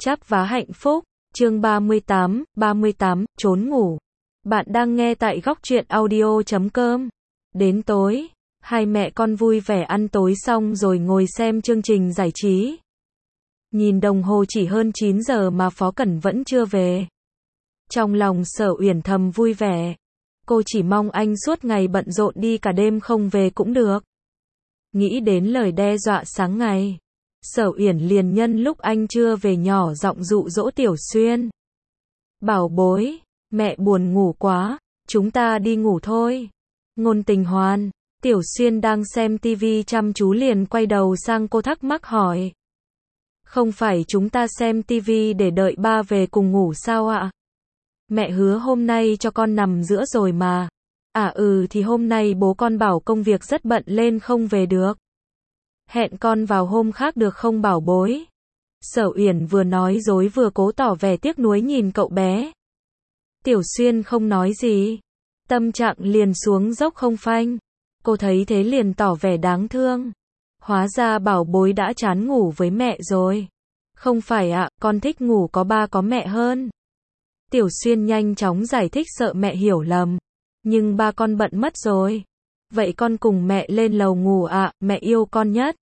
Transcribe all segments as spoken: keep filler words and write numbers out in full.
Chắp vá hạnh phúc, chương ba mươi tám, ba mươi tám, trốn ngủ. Bạn đang nghe tại góc truyện audio chấm com. Đến tối, hai mẹ con vui vẻ ăn tối xong rồi ngồi xem chương trình giải trí. Nhìn đồng hồ chỉ hơn chín giờ mà Phó Cẩn vẫn chưa về. Trong lòng Sở Uyển thầm vui vẻ. Cô chỉ mong anh suốt ngày bận rộn đi cả đêm không về cũng được. Nghĩ đến lời đe dọa sáng ngày, Sở Uyển liền nhân lúc anh chưa về nhỏ giọng dụ dỗ Tiểu Xuyên. Bảo bối, mẹ buồn ngủ quá, chúng ta đi ngủ thôi. Ngôn Tình Hoan, Tiểu Xuyên đang xem tivi chăm chú liền quay đầu sang cô thắc mắc hỏi. Không phải chúng ta xem tivi để đợi ba về cùng ngủ sao ạ? Mẹ hứa hôm nay cho con nằm giữa rồi mà. À ừ thì hôm nay bố con bảo công việc rất bận lên không về được. Hẹn con vào hôm khác được không bảo bối? Sở Uyển vừa nói dối vừa cố tỏ vẻ tiếc nuối nhìn cậu bé. Tiểu Xuyên không nói gì. Tâm trạng liền xuống dốc không phanh. Cô thấy thế liền tỏ vẻ đáng thương. Hóa ra bảo bối đã chán ngủ với mẹ rồi. Không phải ạ, con thích ngủ có ba có mẹ hơn. Tiểu Xuyên nhanh chóng giải thích sợ mẹ hiểu lầm. Nhưng ba con bận mất rồi. Vậy con cùng mẹ lên lầu ngủ ạ, mẹ yêu con nhất.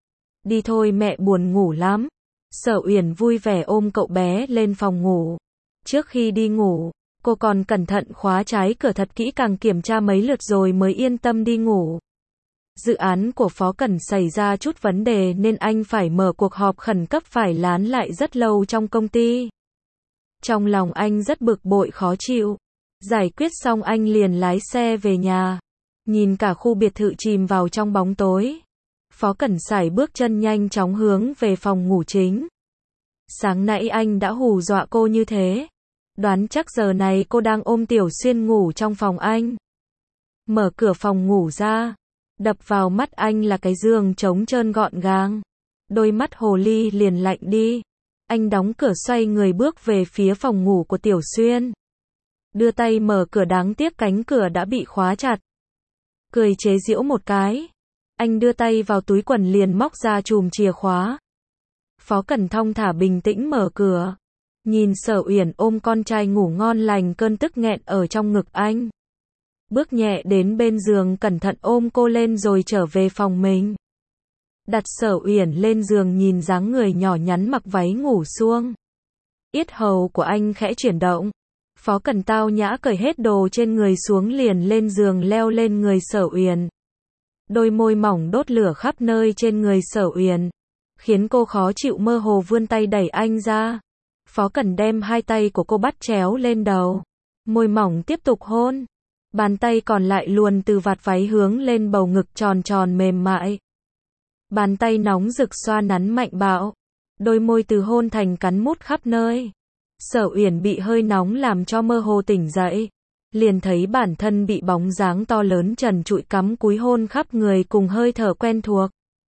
Đi thôi mẹ buồn ngủ lắm. Sở Uyển vui vẻ ôm cậu bé lên phòng ngủ. Trước khi đi ngủ, cô còn cẩn thận khóa trái cửa thật kỹ càng kiểm tra mấy lượt rồi mới yên tâm đi ngủ. Dự án của Phó Cẩn xảy ra chút vấn đề nên anh phải mở cuộc họp khẩn cấp phải lán lại rất lâu trong công ty. Trong lòng anh rất bực bội khó chịu. Giải quyết xong anh liền lái xe về nhà. Nhìn cả khu biệt thự chìm vào trong bóng tối. Phó Cẩn sải bước chân nhanh chóng hướng về phòng ngủ chính. Sáng nãy anh đã hù dọa cô như thế. Đoán chắc giờ này cô đang ôm Tiểu Xuyên ngủ trong phòng anh. Mở cửa phòng ngủ ra. Đập vào mắt anh là cái giường trống trơn gọn gàng. Đôi mắt hồ ly liền lạnh đi. Anh đóng cửa xoay người bước về phía phòng ngủ của Tiểu Xuyên. Đưa tay mở cửa đáng tiếc cánh cửa đã bị khóa chặt. Cười chế giễu một cái. Anh đưa tay vào túi quần liền móc ra chùm chìa khóa. Phó Cẩn thong thả bình tĩnh mở cửa. Nhìn Sở Uyển ôm con trai ngủ ngon lành cơn tức nghẹn ở trong ngực anh. Bước nhẹ đến bên giường cẩn thận ôm cô lên rồi trở về phòng mình. Đặt Sở Uyển lên giường nhìn dáng người nhỏ nhắn mặc váy ngủ suông. Yết hầu của anh khẽ chuyển động. Phó Cẩn tao nhã cởi hết đồ trên người xuống liền lên giường leo lên người Sở Uyển. Đôi môi mỏng đốt lửa khắp nơi trên người Sở Uyển, khiến cô khó chịu mơ hồ vươn tay đẩy anh ra. Phó Cẩn đem hai tay của cô bắt chéo lên đầu. Môi mỏng tiếp tục hôn. Bàn tay còn lại luồn từ vạt váy hướng lên bầu ngực tròn tròn mềm mại. Bàn tay nóng rực xoa nắn mạnh bạo. Đôi môi từ hôn thành cắn mút khắp nơi. Sở Uyển bị hơi nóng làm cho mơ hồ tỉnh dậy. Liền thấy bản thân bị bóng dáng to lớn trần trụi cắm cúi hôn khắp người cùng hơi thở quen thuộc.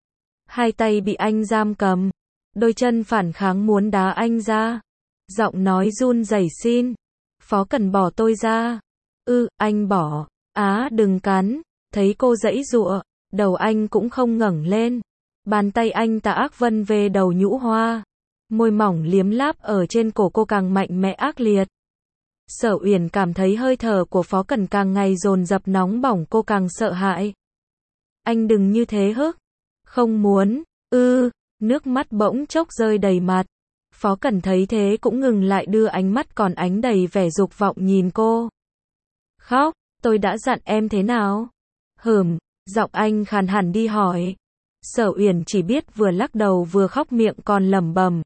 Hai tay bị anh giam cầm. Đôi chân phản kháng muốn đá anh ra. Giọng nói run rẩy xin. Phó Cẩn bỏ tôi ra. Ư, anh bỏ. Á đừng cắn. Thấy cô giãy giụa. Đầu anh cũng không ngẩng lên. Bàn tay anh tà ác vân về đầu nhũ hoa. Môi mỏng liếm láp ở trên cổ cô càng mạnh mẽ ác liệt. Sở Uyển cảm thấy hơi thở của Phó Cẩn càng ngày dồn dập nóng bỏng cô càng sợ hãi. Anh đừng như thế hức. Không muốn. Ư, nước mắt bỗng chốc rơi đầy mặt. Phó Cẩn thấy thế cũng ngừng lại đưa ánh mắt còn ánh đầy vẻ dục vọng nhìn cô. Khóc, tôi đã dặn em thế nào? Hừm, giọng anh khàn hẳn đi hỏi. Sở Uyển chỉ biết vừa lắc đầu vừa khóc miệng còn lẩm bẩm.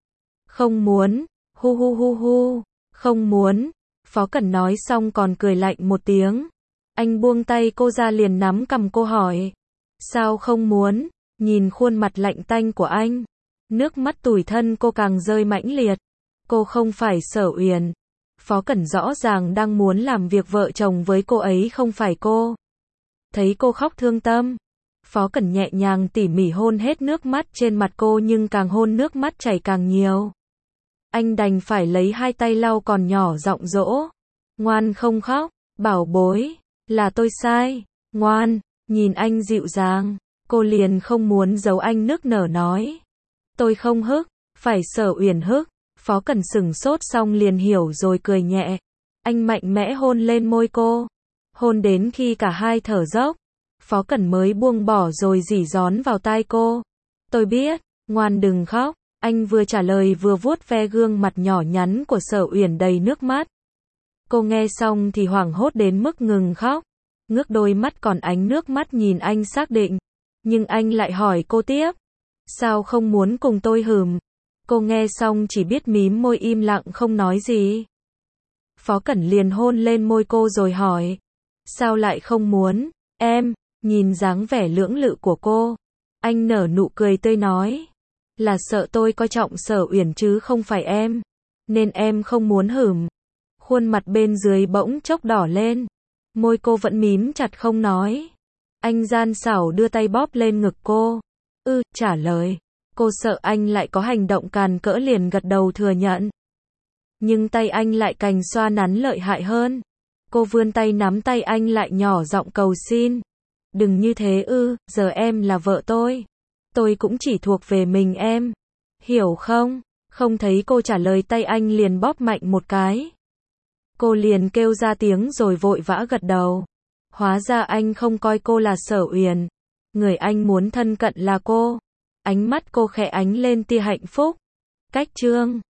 Không muốn, hu hu hu hu, không muốn. Phó Cẩn nói xong còn cười lạnh một tiếng. Anh buông tay cô ra liền nắm cằm cô hỏi. Sao không muốn? Nhìn khuôn mặt lạnh tanh của anh. Nước mắt tủi thân cô càng rơi mãnh liệt. Cô không phải Sở Uyển. Phó Cẩn rõ ràng đang muốn làm việc vợ chồng với cô ấy không phải cô. Thấy cô khóc thương tâm. Phó Cẩn nhẹ nhàng tỉ mỉ hôn hết nước mắt trên mặt cô nhưng càng hôn nước mắt chảy càng nhiều. Anh đành phải lấy hai tay lau còn nhỏ giọng dỗ. Ngoan không khóc, bảo bối, là tôi sai, ngoan, nhìn anh dịu dàng, cô liền không muốn giấu anh nức nở nói. Tôi không hức, Phải Sở Uyển hức, Phó Cẩn sửng sốt xong liền hiểu rồi cười nhẹ. Anh mạnh mẽ hôn lên môi cô. Hôn đến khi cả hai thở dốc. Phó Cẩn mới buông bỏ rồi rỉ rón vào tai cô. Tôi biết, ngoan đừng khóc. Anh vừa trả lời vừa vuốt ve gương mặt nhỏ nhắn của Sở Uyển đầy nước mắt. Cô nghe xong thì hoảng hốt đến mức ngừng khóc. Ngước đôi mắt còn ánh nước mắt nhìn anh xác định. Nhưng anh lại hỏi cô tiếp. Sao không muốn cùng tôi hừm? Cô nghe xong chỉ biết mím môi im lặng không nói gì. Phó Cẩn liền hôn lên môi cô rồi hỏi. Sao lại không muốn? Em, nhìn dáng vẻ lưỡng lự của cô. Anh nở nụ cười tươi nói. Là sợ tôi coi trọng Sở Uyển chứ không phải em. Nên em không muốn hửm. Khuôn mặt bên dưới bỗng chốc đỏ lên. Môi cô vẫn mím chặt không nói. Anh gian xảo đưa tay bóp lên ngực cô. Ừ, trả lời. Cô sợ anh lại có hành động càn cỡ liền gật đầu thừa nhận. Nhưng tay anh lại cành xoa nắn lợi hại hơn. Cô vươn tay nắm tay anh lại nhỏ giọng cầu xin. Đừng như thế ư, giờ em là vợ tôi. Tôi cũng chỉ thuộc về mình em. Hiểu không? Không thấy cô trả lời tay anh liền bóp mạnh một cái. Cô liền kêu ra tiếng rồi vội vã gật đầu. Hóa ra anh không coi cô là Sở Uyển. Người anh muốn thân cận là cô. Ánh mắt cô khẽ ánh lên tia hạnh phúc. Cách chương